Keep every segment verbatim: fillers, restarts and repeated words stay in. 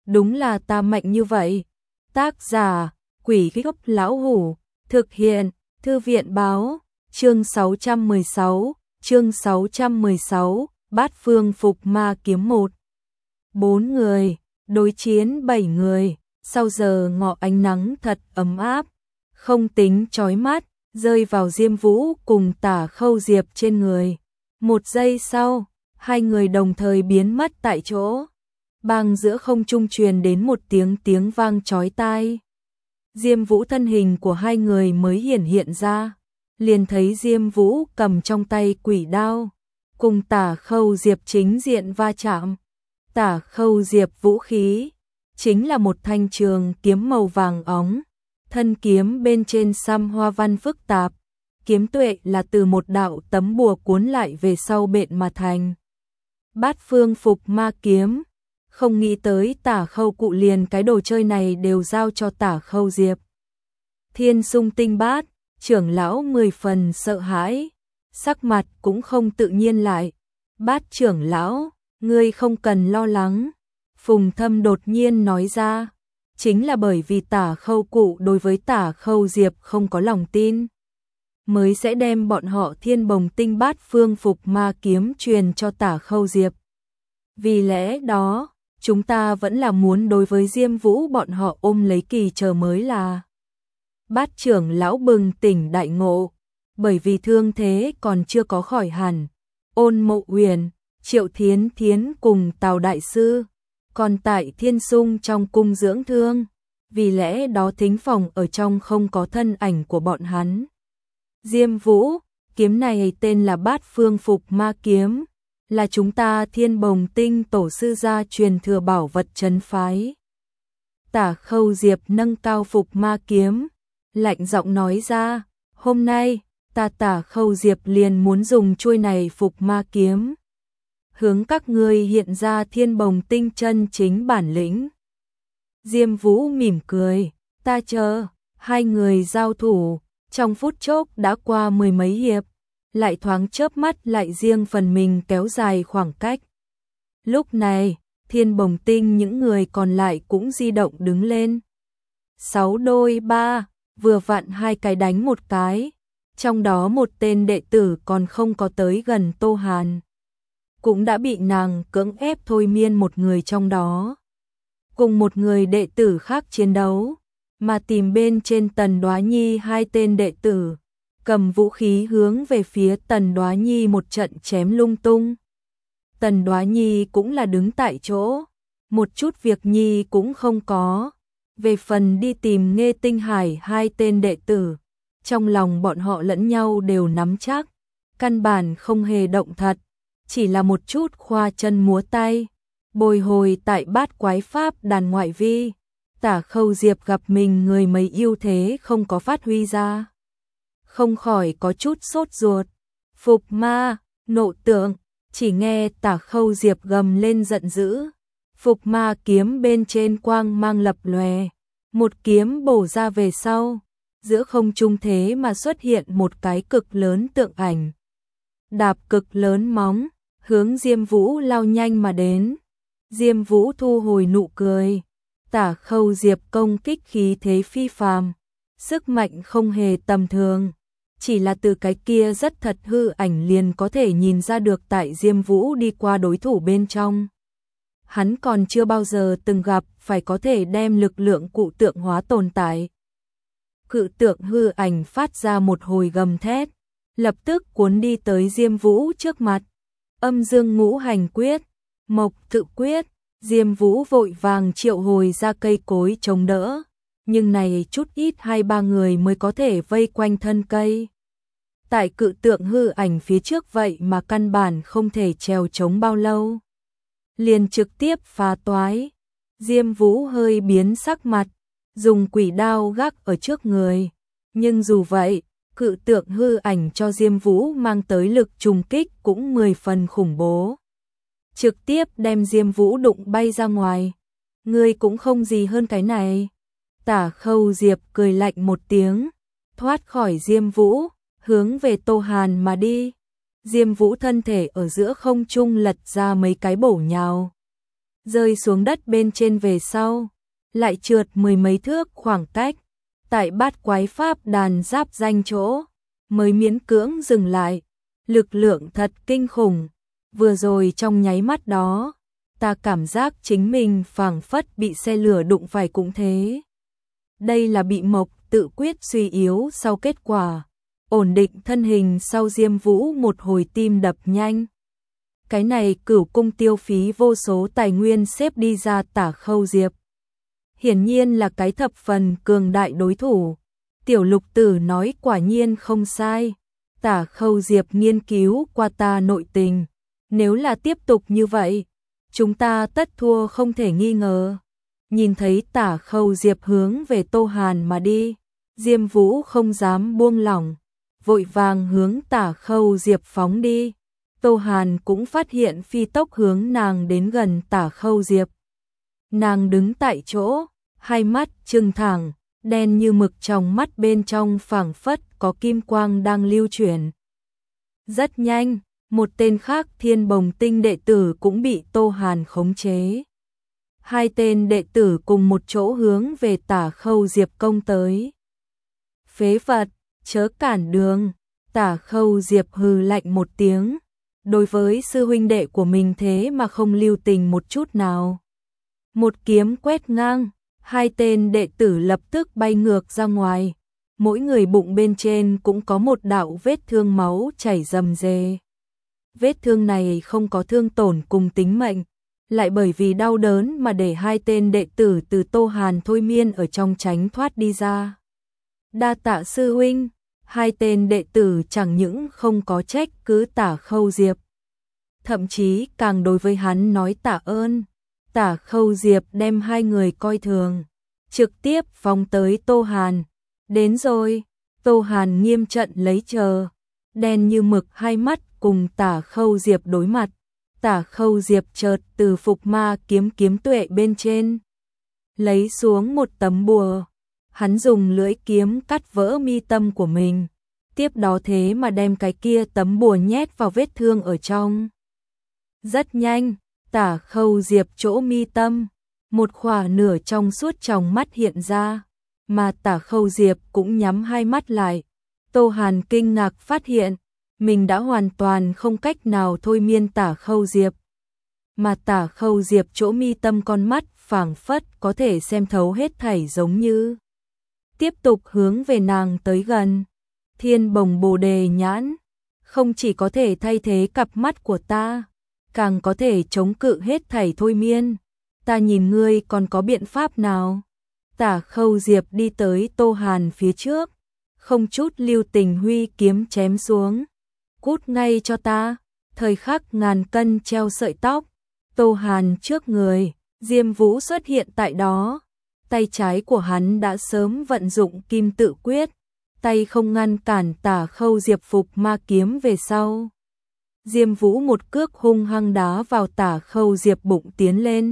đúng là ta mạnh như vậy. Tác giả, Quỷ Gốc Lão Hủ, thực hiện, Thư viện báo, chương sáu trăm mười sáu, chương sáu trăm mười sáu, Bát Phương Phục Ma Kiếm một. Bốn người, đối chiến bảy người, sau giờ ngọ ánh nắng thật ấm áp, không tính chói mắt, rơi vào Diêm Vũ cùng Tả Khâu Diệp trên người. Một giây sau, hai người đồng thời biến mất tại chỗ. Bang giữa không trung truyền đến một tiếng tiếng vang chói tai. Diêm Vũ thân hình của hai người mới hiển hiện ra, liền thấy Diêm Vũ cầm trong tay quỷ đao, cùng Tả Khâu Diệp chính diện va chạm. Tả Khâu Diệp vũ khí chính là một thanh trường kiếm màu vàng óng, thân kiếm bên trên xăm hoa văn phức tạp, kiếm tuệ là từ một đạo tấm bùa cuốn lại về sau bện mà thành. Bát Phương Phục Ma Kiếm. Không nghĩ tới Tả Khâu cụ liền cái đồ chơi này đều giao cho Tả Khâu Diệp. Thiên Sung Tinh Bát, trưởng lão mười phần sợ hãi, sắc mặt cũng không tự nhiên lại. Bát trưởng lão, ngươi không cần lo lắng. Phùng Thâm đột nhiên nói ra, chính là bởi vì Tả Khâu cụ đối với Tả Khâu Diệp không có lòng tin, mới sẽ đem bọn họ Thiên Bồng Tinh Bát Phương Phục Ma Kiếm truyền cho Tả Khâu Diệp. Vì lẽ đó, chúng ta vẫn là muốn đối với Diêm Vũ bọn họ ôm lấy kỳ chờ mới là. Bát trưởng lão bừng tỉnh đại ngộ, bởi vì thương thế còn chưa có khỏi hẳn. Ôn Mộ Huyền, Triệu Thiến Thiến cùng Tào Đại Sư, còn tại Thiên Sung trong cung dưỡng thương, vì lẽ đó thính phòng ở trong không có thân ảnh của bọn hắn. Diêm Vũ, kiếm này tên là Bát Phương Phục Ma Kiếm, là chúng ta Thiên Bồng Tinh tổ sư gia truyền thừa bảo vật trấn phái. Tả Khâu Diệp nâng cao Phục Ma Kiếm, lạnh giọng nói ra, hôm nay, ta Tả Khâu Diệp liền muốn dùng chuôi này Phục Ma Kiếm, hướng các ngươi hiện ra Thiên Bồng Tinh chân chính bản lĩnh. Diêm Vũ mỉm cười, ta chờ. Hai người giao thủ, trong phút chốc đã qua mười mấy hiệp, lại thoáng chớp mắt lại riêng phần mình kéo dài khoảng cách. Lúc này, Thiên Bồng Tinh những người còn lại cũng di động đứng lên. Sáu đôi ba, vừa vặn hai cái đánh một cái, trong đó một tên đệ tử còn không có tới gần Tô Hàn, cũng đã bị nàng cưỡng ép thôi miên một người trong đó. Cùng một người đệ tử khác chiến đấu, mà tìm bên trên Tần Đoá Nhi hai tên đệ tử, cầm vũ khí hướng về phía Tần Đoá Nhi một trận chém lung tung. Tần Đoá Nhi cũng là đứng tại chỗ, một chút việc nhi cũng không có. Về phần đi tìm Nghê Tinh Hải hai tên đệ tử, trong lòng bọn họ lẫn nhau đều nắm chắc, căn bản không hề động thật, chỉ là một chút khoa chân múa tay, bồi hồi tại Bát Quái Pháp đàn ngoại vi. Tả Khâu Diệp gặp mình người mấy ưu thế không có phát huy ra, không khỏi có chút sốt ruột. Phục ma, nộ tượng, chỉ nghe Tả Khâu Diệp gầm lên giận dữ. Phục ma kiếm bên trên quang mang lập lòe, một kiếm bổ ra về sau, giữa không trung thế mà xuất hiện một cái cực lớn tượng ảnh. Đạp cực lớn móng, hướng Diêm Vũ lao nhanh mà đến. Diêm Vũ thu hồi nụ cười. Tả Khâu Diệp công kích khí thế phi phàm, sức mạnh không hề tầm thường, chỉ là từ cái kia rất thật hư ảnh liền có thể nhìn ra được tại Diêm Vũ đi qua đối thủ bên trong. Hắn còn chưa bao giờ từng gặp phải có thể đem lực lượng cụ tượng hóa tồn tại. Cự tượng hư ảnh phát ra một hồi gầm thét, lập tức cuốn đi tới Diêm Vũ trước mặt. Âm Dương Ngũ Hành Quyết, Mộc Tự Quyết. Diêm Vũ vội vàng triệu hồi ra cây cối chống đỡ, nhưng này chút ít hai ba người mới có thể vây quanh thân cây. Tại cự tượng hư ảnh phía trước vậy mà căn bản không thể trèo chống bao lâu, liền trực tiếp phá toái. Diêm Vũ hơi biến sắc mặt, dùng quỷ đao gác ở trước người, nhưng dù vậy, cự tượng hư ảnh cho Diêm Vũ mang tới lực trùng kích cũng mười phần khủng bố, trực tiếp đem Diêm Vũ đụng bay ra ngoài. Ngươi cũng không gì hơn cái này. Tả Khâu Diệp cười lạnh một tiếng, thoát khỏi Diêm Vũ, hướng về Tô Hàn mà đi. Diêm Vũ thân thể ở giữa không trung lật ra mấy cái bổ nhào. rơi xuống đất bên trên về sau, lại trượt mười mấy thước khoảng cách, tại bát quái pháp đàn giáp danh chỗ, mới miễn cưỡng dừng lại, lực lượng thật kinh khủng, vừa rồi trong nháy mắt đó, ta cảm giác chính mình phảng phất bị xe lửa đụng phải cũng thế. Đây là bị Mộc tự quyết suy yếu sau kết quả, ổn định thân hình sau Diêm Vũ một hồi tim đập nhanh. Cái này Cửu cung tiêu phí vô số tài nguyên xếp đi ra Tả Khâu Diệp. Hiển nhiên là cái thập phần cường đại đối thủ. Tiểu Lục Tử nói quả nhiên không sai. Tả Khâu Diệp nghiên cứu qua ta nội tình. Nếu là tiếp tục như vậy, chúng ta tất thua không thể nghi ngờ. Nhìn thấy Tả Khâu Diệp hướng về Tô Hàn mà đi, Diêm Vũ không dám buông lỏng, vội vàng hướng Tả Khâu Diệp phóng đi. Tô Hàn cũng phát hiện phi tốc hướng nàng đến gần Tả Khâu Diệp. Nàng đứng tại chỗ, hai mắt trừng thẳng, đen như mực trong mắt bên trong phảng phất có kim quang đang lưu chuyển. Rất nhanh, một tên khác Thiên Bồng Tinh đệ tử cũng bị Tô Hàn khống chế. Hai tên đệ tử cùng một chỗ hướng về Tả Khâu Diệp công tới. Phế vật, chớ cản đường, Tả Khâu Diệp hừ lạnh một tiếng. Đối với sư huynh đệ của mình thế mà không lưu tình một chút nào. Một kiếm quét ngang, hai tên đệ tử lập tức bay ngược ra ngoài. Mỗi người bụng bên trên cũng có một đạo vết thương máu chảy rầm rề. Vết thương này không có thương tổn cùng tính mệnh, lại bởi vì đau đớn mà để hai tên đệ tử từ Tô Hàn thôi miên ở trong tránh thoát đi ra. Đa tạ sư huynh, hai tên đệ tử chẳng những không có trách cứ Tả Khâu Diệp, thậm chí càng đối với hắn nói tạ ơn. Tả Khâu Diệp đem hai người coi thường, trực tiếp phóng tới Tô Hàn. Đến rồi, Tô Hàn nghiêm trận lấy chờ, đen như mực hai mắt cùng Tả Khâu Diệp đối mặt. Tả Khâu Diệp chợt từ phục ma kiếm kiếm tuệ bên trên lấy xuống một tấm bùa, hắn dùng lưỡi kiếm cắt vỡ mi tâm của mình, tiếp đó thế mà đem cái kia tấm bùa nhét vào vết thương ở trong. Rất nhanh, Tả Khâu Diệp chỗ mi tâm, một khỏa nửa trong suốt tròng mắt hiện ra, mà Tả Khâu Diệp cũng nhắm hai mắt lại. Tô Hàn kinh ngạc phát hiện, mình đã hoàn toàn không cách nào thôi miên Tả Khâu Diệp, mà Tả Khâu Diệp chỗ mi tâm con mắt phảng phất có thể xem thấu hết thảy giống như tiếp tục hướng về nàng tới gần. Thiên Bồng Bồ Đề nhãn không chỉ có thể thay thế cặp mắt của ta, càng có thể chống cự hết thảy thôi miên. Ta nhìn ngươi còn có biện pháp nào? Tả Khâu Diệp đi tới Tô Hàn phía trước, không chút lưu tình huy kiếm chém xuống. Cút ngay cho ta, thời khắc ngàn cân treo sợi tóc. Tô Hàn trước người, Diêm Vũ xuất hiện tại đó. Tay trái của hắn đã sớm vận dụng kim tự quyết, tay không ngăn cản Tả Khâu Diệp phục ma kiếm về sau. Diêm Vũ một cước hung hăng đá vào Tả Khâu Diệp bụng tiến lên.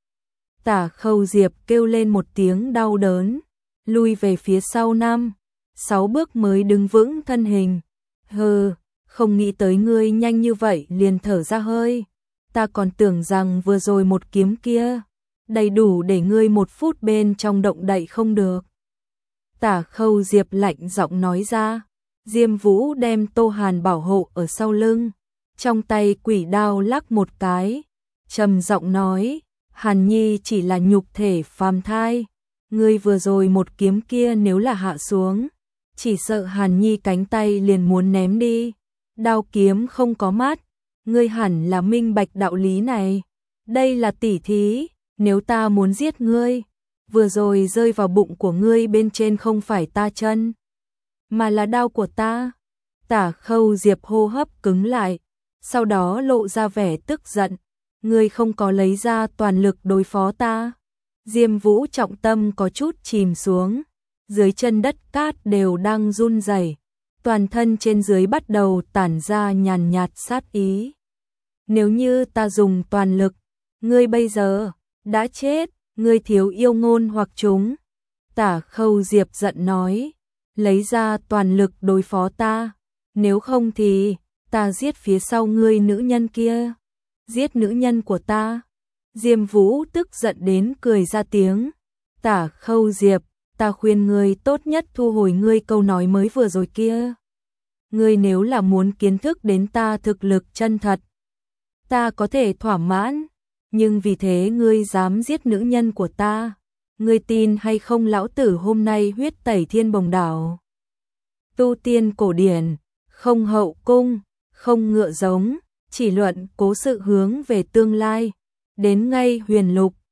Tả Khâu Diệp kêu lên một tiếng đau đớn, lui về phía sau năm, sáu bước mới đứng vững thân hình. Hừ, không nghĩ tới ngươi nhanh như vậy liền thở ra hơi. Ta còn tưởng rằng vừa rồi một kiếm kia đầy đủ để ngươi một phút bên trong động đậy không được. Tả Khâu Diệp lạnh giọng nói ra. Diêm Vũ đem Tô Hàn bảo hộ ở sau lưng, trong tay quỷ đao lắc một cái, trầm giọng nói, Hàn Nhi chỉ là nhục thể phàm thai, ngươi vừa rồi một kiếm kia nếu là hạ xuống, chỉ sợ Hàn Nhi cánh tay liền muốn ném đi. Đao kiếm không có mắt, ngươi hẳn là minh bạch đạo lý này. Đây là tỉ thí, nếu ta muốn giết ngươi, vừa rồi rơi vào bụng của ngươi bên trên không phải ta chân, mà là đao của ta. Tả Khâu Diệp hô hấp cứng lại, sau đó lộ ra vẻ tức giận. Ngươi không có lấy ra toàn lực đối phó ta. Diêm Vũ trọng tâm có chút chìm xuống, dưới chân đất cát đều đang run rẩy, toàn thân trên dưới bắt đầu tản ra nhàn nhạt sát ý. Nếu như ta dùng toàn lực, ngươi bây giờ đã chết, ngươi thiếu yêu ngôn hoặc chúng. Tả Khâu Diệp giận nói, lấy ra toàn lực đối phó ta, nếu không thì ta giết phía sau ngươi nữ nhân kia. Giết nữ nhân của ta? Diêm Vũ tức giận đến cười ra tiếng. Tả Khâu Diệp, ta khuyên ngươi tốt nhất thu hồi ngươi câu nói mới vừa rồi kia. Ngươi nếu là muốn kiến thức đến ta thực lực chân thật, ta có thể thỏa mãn, nhưng vì thế ngươi dám giết nữ nhân của ta, ngươi tin hay không lão tử hôm nay huyết tẩy Thiên Bồng Đảo. Tu tiên cổ điển, không hậu cung, không ngựa giống, chỉ luận cố sự hướng về tương lai, đến ngay huyền lục,